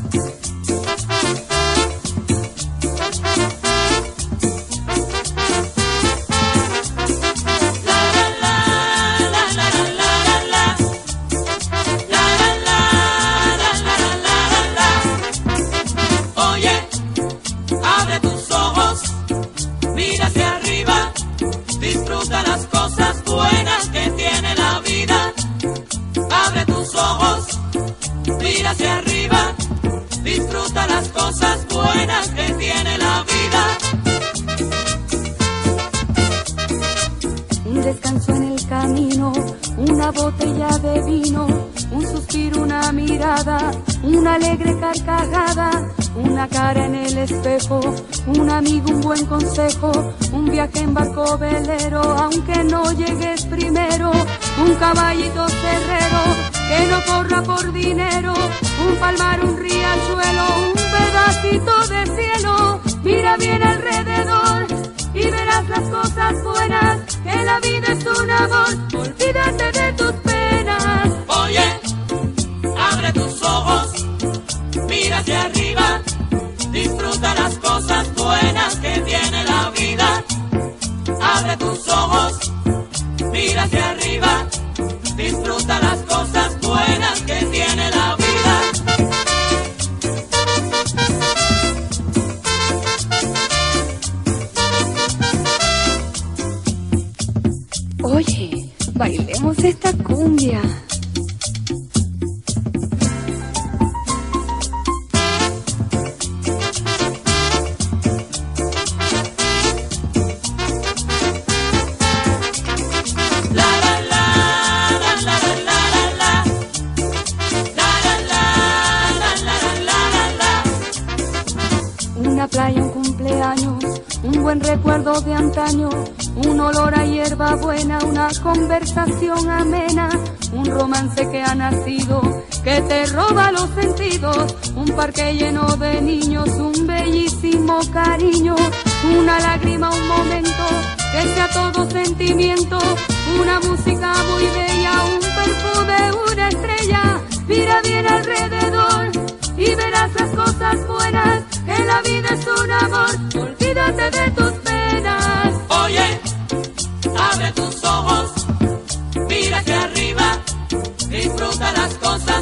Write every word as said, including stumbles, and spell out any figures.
Disfruta las cosas buenas que tiene la vida. Abre tus ojos, mira hacia arriba. Disfruta las cosas buenas que tiene la vida. Un descanso en el camino, una botella de vino, un suspiro, una mirada, una alegre carcajada, una cara en el espejo, un amigo, un buen consejo, un viaje en barco velero, aunque no llegues primero, un caballito cerrero que no corra por dinero, un palmar, un riachuelo, un pedacito de cielo. Mira bien alrededor y verás las cosas buenas, que la vida es un amor. Olvídate de tus penas. Oye, abre tus ojos, mira hacia arriba. Disfruta las cosas buenas que tiene la vida. Abre tus ojos, mira hacia arriba. Disfruta las cosas buenas que tiene la vida. Oye, bailemos esta cumbia. Una playa, un cumpleaños, un buen recuerdo de antaño, un olor a hierba buena, una conversación amena, un romance que ha nacido, que te roba los sentidos, un parque lleno de niños, un bellísimo cariño, una lágrima, un momento, que sea todo sentimiento, una música muy bella, un perfume, una estrella. Mira bien alrededor y verás las cosas buenas, que la vida es un amor. Olvídate de tus penas. Oye, abre tus ojos, mira hacia arriba. Disfruta las cosas